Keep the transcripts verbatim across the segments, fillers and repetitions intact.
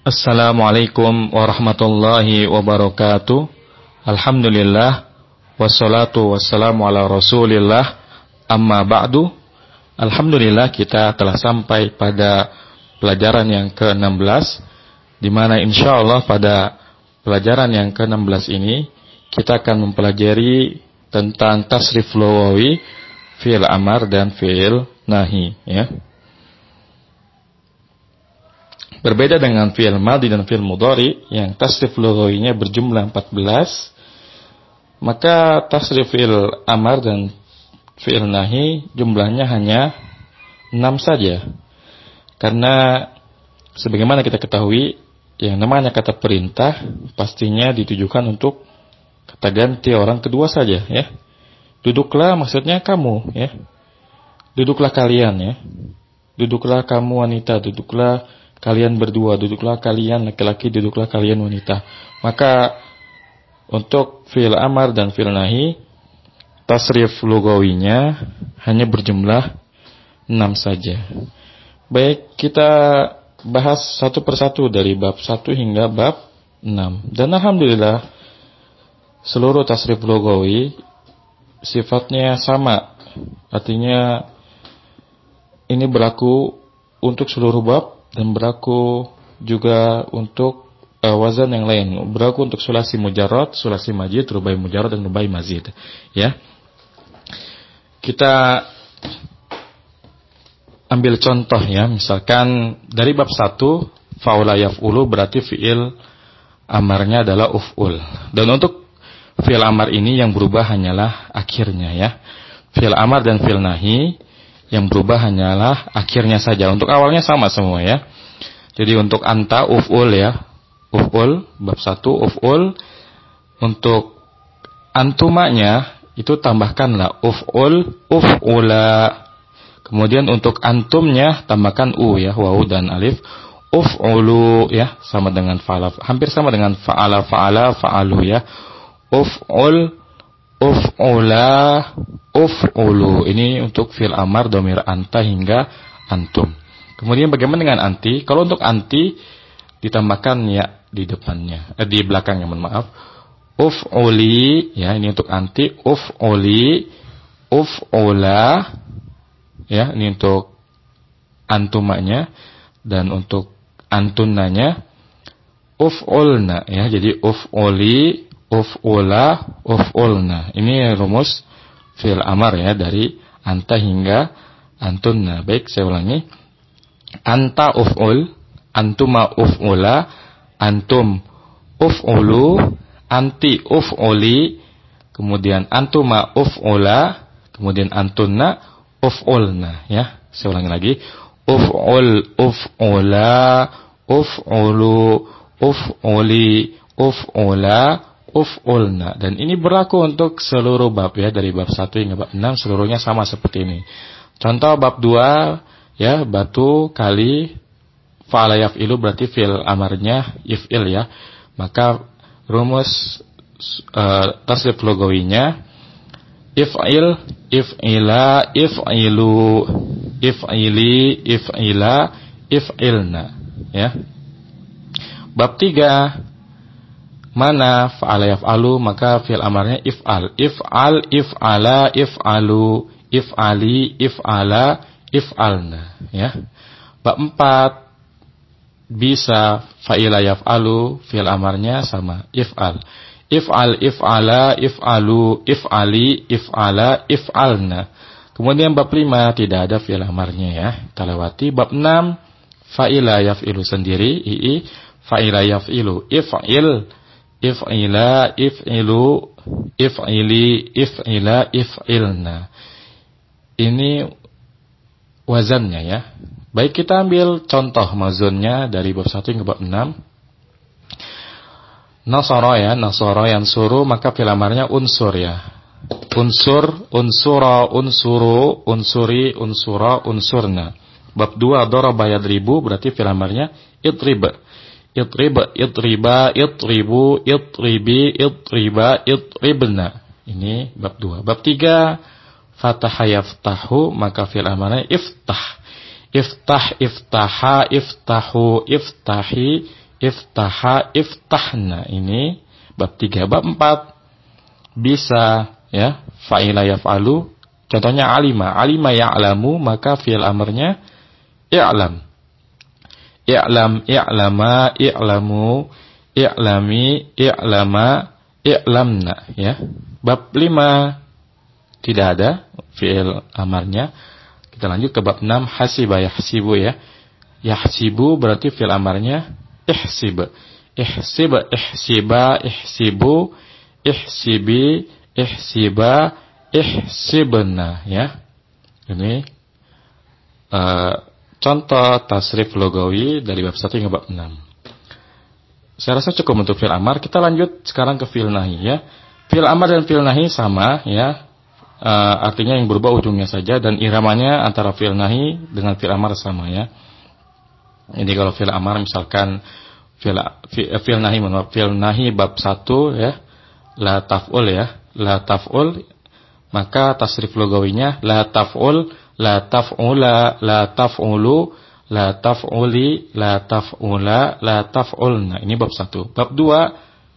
Assalamualaikum warahmatullahi wabarakatuh. Alhamdulillah. Wassalatu wassalamu ala rasulillah. Amma ba'du. Alhamdulillah kita telah sampai pada pelajaran yang ke enam belas, di mana insyaallah pada pelajaran yang ke enam belas ini kita akan mempelajari tentang tasrif lughawi fi'il amar dan fi'il nahi, ya. Berbeda dengan fi'il madhi dan fi'il mudhari yang tasrif lughawinya berjumlah empat belas, maka tasrif fi'il amar dan fi'il nahi jumlahnya hanya enam saja. Karena sebagaimana kita ketahui, yang namanya kata perintah pastinya ditujukan untuk kata ganti orang kedua saja, ya. Duduklah maksudnya kamu, ya. Duduklah kalian, ya. Duduklah kamu wanita, duduklah kalian berdua, duduklah kalian laki-laki, duduklah kalian wanita. Maka untuk fi'il amar dan fi'il nahi tasrif lughawinya hanya berjumlah enam saja. Baik, kita bahas satu persatu dari bab satu hingga bab enam. Dan alhamdulillah seluruh tasrif lughawi sifatnya sama. Artinya ini berlaku untuk seluruh bab dan berlaku juga untuk uh, wazan yang lain. Berlaku untuk sulasi mujarrad, sulasi majid, rubai mujarrad dan rubai mazid. Ya. Kita ambil contoh, ya. Misalkan dari bab satu fa'ula yaf'ulu berarti fi'il amarnya adalah uf'ul. Dan untuk fi'il amar ini yang berubah hanyalah akhirnya, ya. Fi'il amar dan fi'il nahi yang berubah hanyalah akhirnya saja. Untuk awalnya sama semua, ya. Jadi untuk anta uf'ul, ya. Uf'ul bab satu uf'ul. Untuk antumanya itu tambahkanlah uf'ul uf'ula. Kemudian untuk antumnya tambahkan u, ya, wawu dan alif. Uf'ulu, ya, sama dengan fa'ala, hampir sama dengan fa'ala fa'ala fa'alu, ya. Uf'ul uf'ula uf'ulu. Ini untuk fi'il amar dhamir anta hingga antum. Kemudian bagaimana dengan anti? Kalau untuk anti ditambahkan ya di depannya, eh, di belakangnya, mohon maaf. Uf'uli, ya, ini untuk anti. Uf'uli uf'ula, ya, ini untuk antumanya. Dan untuk antunnanya uf'ulna, ya. Jadi uf'uli uf'ula uf'ulna. Ini rumus fi'il amar, ya, dari anta hingga antunna. Baik, saya ulangi. Anta uf'ul, antuma uf'ula, antum uf'ulu, anti uf'uli, kemudian antuma uf'ula, kemudian antunna uf'ulna, ya. Saya ulangi lagi. Uf'ul uf'ula uf'ulu uf'uli uf'ula uf'ulna. Dan ini berlaku untuk seluruh bab, ya, dari bab satu hingga bab enam seluruhnya sama seperti ini. Contoh bab dua, ya, batu kali fa'ala yaf'ilu berarti fi'il amarnya if'il, ya. Maka rumus uh, tasrif lughawinya if'il if'ila if'ilu if'ili if'ila if'ilna, ya. Bab tiga, mana fa'ala yaf'alu, maka fi'il amarnya if'al. If'al, if'ala, if'alu, if'ali, if'ala, if'alna, ya. Bab empat, bisa fa'ila yaf'alu, fi'il amarnya sama, if'al. If'al, if'ala, if'alu, if'ali, if'ala, if'alna. Kemudian bab lima tidak ada fi'il amarnya, ya. Kita lewati. Bab enam, fa'ila yaf'ilu sendiri, ii, fa'ila yaf'ilu, if'il, if'ila, if'ilu, if'ili, if'ila, if'ilna. Ini wazannya, ya. Baik, kita ambil contoh mazunnya dari bab satu hingga bab enam. Nasara, ya, nasara yang suruh, maka fi'il amarnya unsur, ya. Unsur, unsura, unsuru, unsuri, unsura, unsurna. Bab dua daraba yadribu berarti fi'il amarnya idrib. Idrib, idriba, idribu, idribi, idriba, idribna. Ini bab dua. Bab tiga fataha yaftahu, maka fi'il amarnya iftah. Iftah, iftaha, iftahu, iftahi, iftaha, iftahna. Ini bab tiga. Bab empat, bisa, ya, fa'ila yaf'alu. Contohnya alima, alima ya'lamu, maka fi'il amarnya i'lam. I'lam, i'lama, i'lamu, i'lami, i'lama, i'lamna, ya. Bab lima tidak ada fi'il amarnya. Kita lanjut ke bab enam, hasiba yahsibu, ya. Yahsibu berarti fi'il amarnya ihsib. Ihsib, ihsiba, ihsibu, ihsibi, ihsiba, ihsibna, ya. Ini uh, contoh tasrif logawi dari bab satu hingga bab enam. Saya rasa cukup untuk fi'il amar. Kita lanjut sekarang ke fi'il nahi, ya. Fi'il amar dan fi'il nahi sama, ya. Uh, artinya yang berubah ujungnya saja, dan iramanya antara fi'il nahi dengan fi'il amar sama, ya. Ini kalau fi'il amar misalkan fi'il fi'il nahi menurut fi'il nahi bab satu, ya. La taf'ul, ya. La taf'ul, maka tasrif logawinya la taf'ul, la taf'ula, la taf'ulu, la taf'uli, la taf'ula, la taf'ulna. Ini bab satu. Bab dua,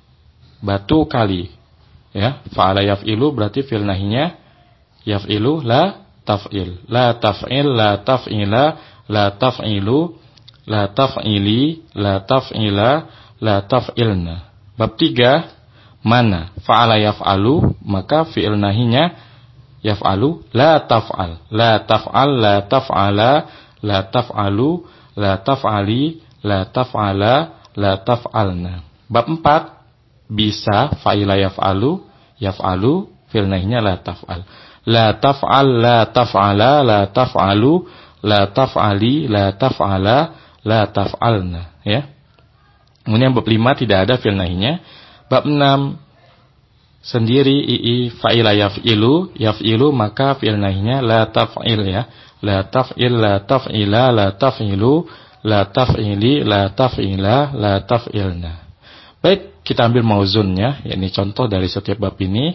batu kali, ya. Fa'ala yaf'ilu berarti fi'il nahinya yaf'ilu, la taf'il, la taf'il, la taf'ila, la taf'ilu, la taf'ili, la taf'ila, la taf'ilna. Bab tiga, mana, fa'ala yaf'alu, maka fi'il nahinya yaf'alu, la taf'al, la taf'al, la taf'ala, la taf'alu, la taf'ali, la taf'ala, la taf'alna. Bab empat, bisa, fa'ila yaf'alu, yaf'alu, fi'il nahinya la taf'al, la taf'al, la taf'ala, la taf'alu, la taf'ali, la taf'ala, la taf'alna, ya. Kemudian bab lima tidak ada fi'il nahinya. Bab enam sendiri ii fa'ila yaf'ilu, yaf'ilu, maka fi'il nahinya la taf'il, ya. La taf'il, la taf'ila, la taf'ilu, la taf'ili, la taf'ila, la taf'ilna. Baik, kita ambil mauzunnya, yakni contoh dari setiap bab ini.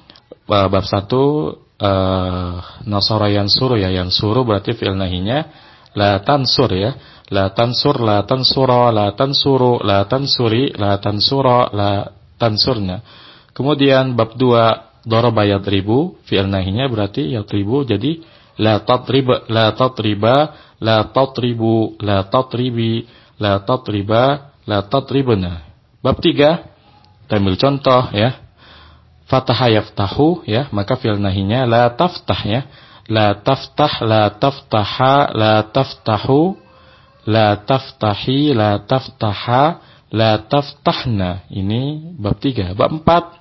Bab satu, uh, nasara yansuru, ya, yansuru berarti fi'il nahinya la tansur, ya. La tansur, la tansura, la tansuru, la tansuri, la tansura, la tansurna. Kemudian bab dua, daraba yadribu, fi'il nahinya berarti yadribu, jadi la tatrib, la tatriba, la tatribu, la tatribi, la tatriba, la tatribna. Bab tiga, kita ambil contoh, ya. Fataha yaftahu, ya, maka fi'il nahinya la taftah, ya. La taftah, la taftaha, la taftahu, la taftahi, la taftaha, la taftahna. Ini bab tiga. Bab empat,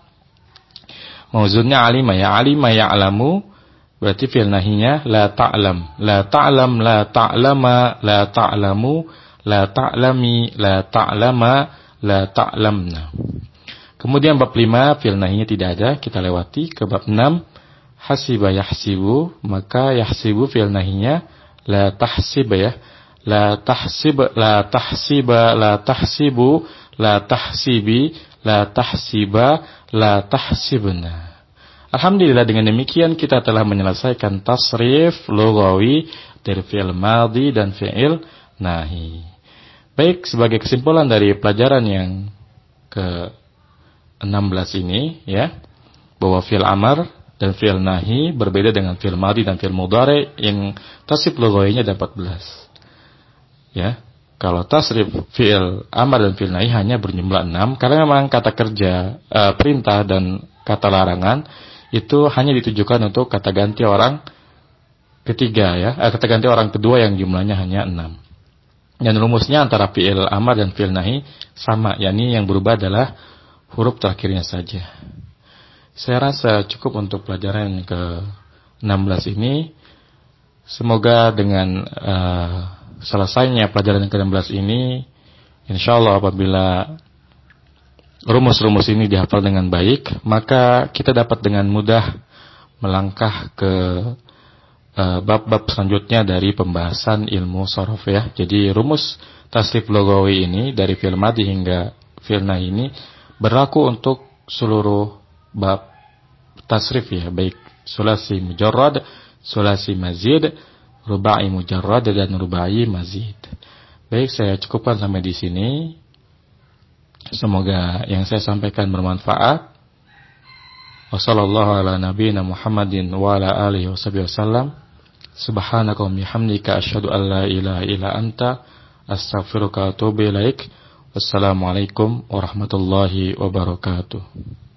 mauzunnya alima, ya. Alima ya'lamu berarti fi'il nahinya la ta'lam, la ta'lam, la ta'lama, la ta'lamu, la ta'lami, la ta'lama, la ta'lamna. Kemudian bab lima, fi'il nahinya tidak ada, kita lewati ke bab enam, hasiba yahsibu, maka yahsibu fi'il nahinya la tahsib, ya. La tahsib, la tahsiba, la tahsibu, la tahsibi, la tahsiba, la tahsibna. Alhamdulillah, dengan demikian kita telah menyelesaikan tasrif lughawi dari fi'il madhi dan fi'il nahi. Baik, sebagai kesimpulan dari pelajaran yang ke enam belas ini, ya, bahwa fi'il amar dan fi'il nahi berbeda dengan fi'il madhi dan fi'il mudhari yang tasrif lughawinya ada empat belas. Ya, kalau tasrif fi'il amar dan fi'il nahi hanya berjumlah enam, karena memang kata kerja, uh, perintah dan kata larangan itu hanya ditujukan untuk kata ganti orang ketiga, ya, uh, kata ganti orang kedua yang jumlahnya hanya enam. Dan rumusnya antara fi'il amar dan fi'il nahi sama, yakni yang berubah adalah huruf terakhirnya saja. Saya rasa cukup untuk pelajaran yang ke enam belas ini. Semoga dengan uh, selesainya pelajaran yang ke enam belas ini, insyaallah apabila rumus-rumus ini dihafal dengan baik, maka kita dapat dengan mudah melangkah ke uh, bab-bab selanjutnya dari pembahasan ilmu shorof, ya. Jadi rumus tasrif lughawi ini dari fi'il madhi hingga fi'il nahi ini berlaku untuk seluruh bab tasrif, ya, baik sulasi mujarrad, sulasi mazid, rubai mujarrad dan rubai mazid. Baik, saya cukupkan sampai di sini. Semoga yang saya sampaikan bermanfaat. Wassallallahu ala nabiyyina Muhammadin wa ala alihi wasallam. Subhanaka wa bihamdika asyhadu an la ilaha illa anta astaghfiruka wa atubu ilaik. Wassalamualaikum warahmatullahi wabarakatuh.